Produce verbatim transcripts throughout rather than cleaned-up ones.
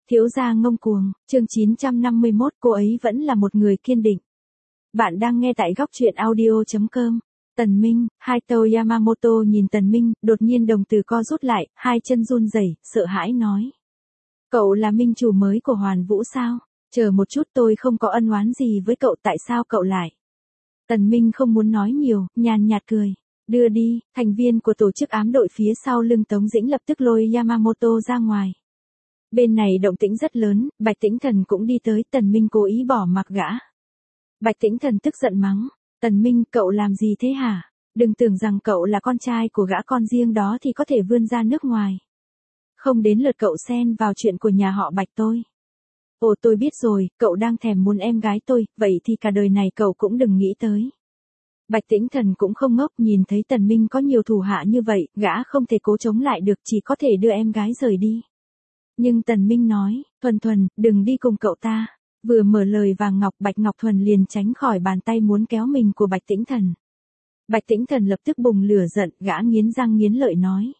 Thiếu gia ngông cuồng, chương chín trăm năm mươi mốt, cô ấy vẫn là một người kiên định. Bạn đang nghe tại góc truyện audio chấm com. Tần Minh, Haito Yamamoto nhìn Tần Minh, đột nhiên đồng tử co rút lại, hai chân run rẩy, sợ hãi nói. Cậu là minh chủ mới của Hoàn Vũ sao? Chờ một chút, tôi không có ân oán gì với cậu, tại sao cậu lại? Tần Minh không muốn nói nhiều, nhàn nhạt cười. Đưa đi, thành viên của tổ chức ám đội phía sau lưng Tống Dĩnh lập tức lôi Yamamoto ra ngoài. Bên này động tĩnh rất lớn, Bạch Tĩnh Thần cũng đi tới, Tần Minh cố ý bỏ mặc gã. Bạch Tĩnh Thần tức giận mắng, Tần Minh, cậu làm gì thế hả? Đừng tưởng rằng cậu là con trai của gã con riêng đó thì có thể vươn ra nước ngoài. Không đến lượt cậu xen vào chuyện của nhà họ Bạch tôi. Ồ, tôi biết rồi, cậu đang thèm muốn em gái tôi, vậy thì cả đời này cậu cũng đừng nghĩ tới. Bạch Tĩnh Thần cũng không ngốc, nhìn thấy Tần Minh có nhiều thủ hạ như vậy, gã không thể cố chống lại được, chỉ có thể đưa em gái rời đi. Nhưng Tần Minh nói, Thuần Thuần, đừng đi cùng cậu ta. Vừa mở lời Vàng Ngọc, Bạch Ngọc Thuần liền tránh khỏi bàn tay muốn kéo mình của Bạch Tĩnh Thần. Bạch Tĩnh Thần lập tức bùng lửa giận, gã nghiến răng nghiến lợi nói.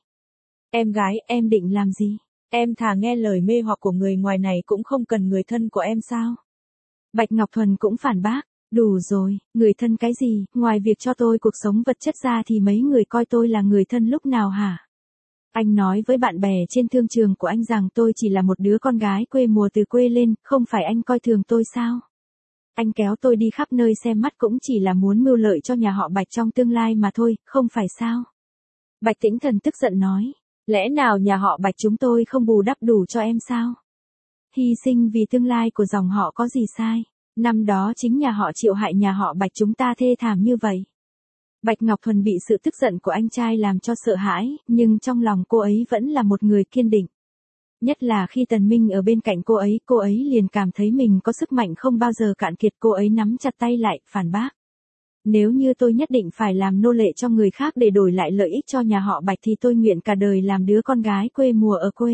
Em gái, em định làm gì? Em thà nghe lời mê hoặc của người ngoài này cũng không cần người thân của em sao? Bạch Ngọc Thuần cũng phản bác, đủ rồi, người thân cái gì, ngoài việc cho tôi cuộc sống vật chất ra thì mấy người coi tôi là người thân lúc nào hả? Anh nói với bạn bè trên thương trường của anh rằng tôi chỉ là một đứa con gái quê mùa từ quê lên, không phải anh coi thường tôi sao? Anh kéo tôi đi khắp nơi xem mắt cũng chỉ là muốn mưu lợi cho nhà họ Bạch trong tương lai mà thôi, không phải sao? Bạch Tĩnh Thần tức giận nói, lẽ nào nhà họ Bạch chúng tôi không bù đắp đủ cho em sao? Hy sinh vì tương lai của dòng họ có gì sai? Năm đó chính nhà họ Triệu hại nhà họ Bạch chúng ta thê thảm như vậy. Bạch Ngọc Thuần bị sự tức giận của anh trai làm cho sợ hãi, nhưng trong lòng cô ấy vẫn là một người kiên định. Nhất là khi Tần Minh ở bên cạnh cô ấy, cô ấy liền cảm thấy mình có sức mạnh không bao giờ cạn kiệt, cô ấy nắm chặt tay lại, phản bác. Nếu như tôi nhất định phải làm nô lệ cho người khác để đổi lại lợi ích cho nhà họ Bạch thì tôi nguyện cả đời làm đứa con gái quê mùa ở quê.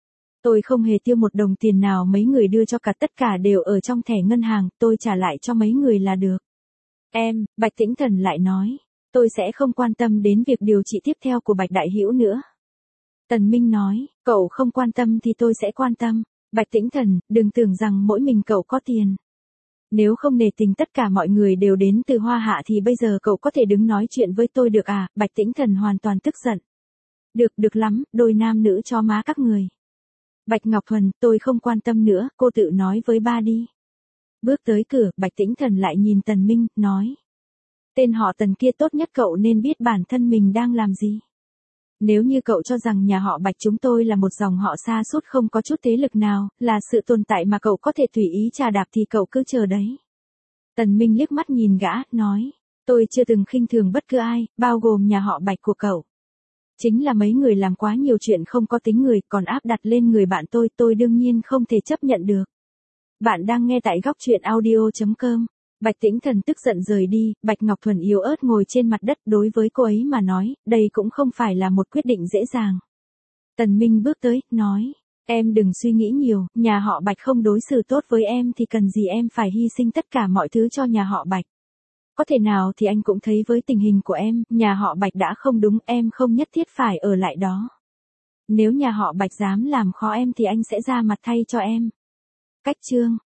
Tôi không hề tiêu một đồng tiền nào mấy người đưa cho, cả tất cả đều ở trong thẻ ngân hàng, tôi trả lại cho mấy người là được. Em, Bạch Tĩnh Thần lại nói, tôi sẽ không quan tâm đến việc điều trị tiếp theo của Bạch Đại Hữu nữa. Tần Minh nói, cậu không quan tâm thì tôi sẽ quan tâm. Bạch Tĩnh Thần, đừng tưởng rằng mỗi mình cậu có tiền. Nếu không nể tình tất cả mọi người đều đến từ Hoa Hạ thì bây giờ cậu có thể đứng nói chuyện với tôi được à? Bạch Tĩnh Thần hoàn toàn tức giận. Được, được lắm, đôi nam nữ cho má các người. Bạch Ngọc Thuần, tôi không quan tâm nữa, cô tự nói với ba đi. Bước tới cửa, Bạch Tĩnh Thần lại nhìn Tần Minh, nói. Tên họ Tần kia tốt nhất cậu nên biết bản thân mình đang làm gì. Nếu như cậu cho rằng nhà họ Bạch chúng tôi là một dòng họ xa sút không có chút thế lực nào, là sự tồn tại mà cậu có thể tùy ý trà đạp thì cậu cứ chờ đấy. Tần Minh liếc mắt nhìn gã, nói. Tôi chưa từng khinh thường bất cứ ai, bao gồm nhà họ Bạch của cậu. Chính là mấy người làm quá nhiều chuyện không có tính người, còn áp đặt lên người bạn tôi, tôi đương nhiên không thể chấp nhận được. Bạn đang nghe tại góc truyện audio chấm com. Bạch Tĩnh Thần tức giận rời đi, Bạch Ngọc Thuần yếu ớt ngồi trên mặt đất, đối với cô ấy mà nói, đây cũng không phải là một quyết định dễ dàng. Tần Minh bước tới, nói, em đừng suy nghĩ nhiều, nhà họ Bạch không đối xử tốt với em thì cần gì em phải hy sinh tất cả mọi thứ cho nhà họ Bạch. Có thể nào thì anh cũng thấy với tình hình của em, nhà họ Bạch đã không đúng, em không nhất thiết phải ở lại đó. Nếu nhà họ Bạch dám làm khó em thì anh sẽ ra mặt thay cho em. Cách chương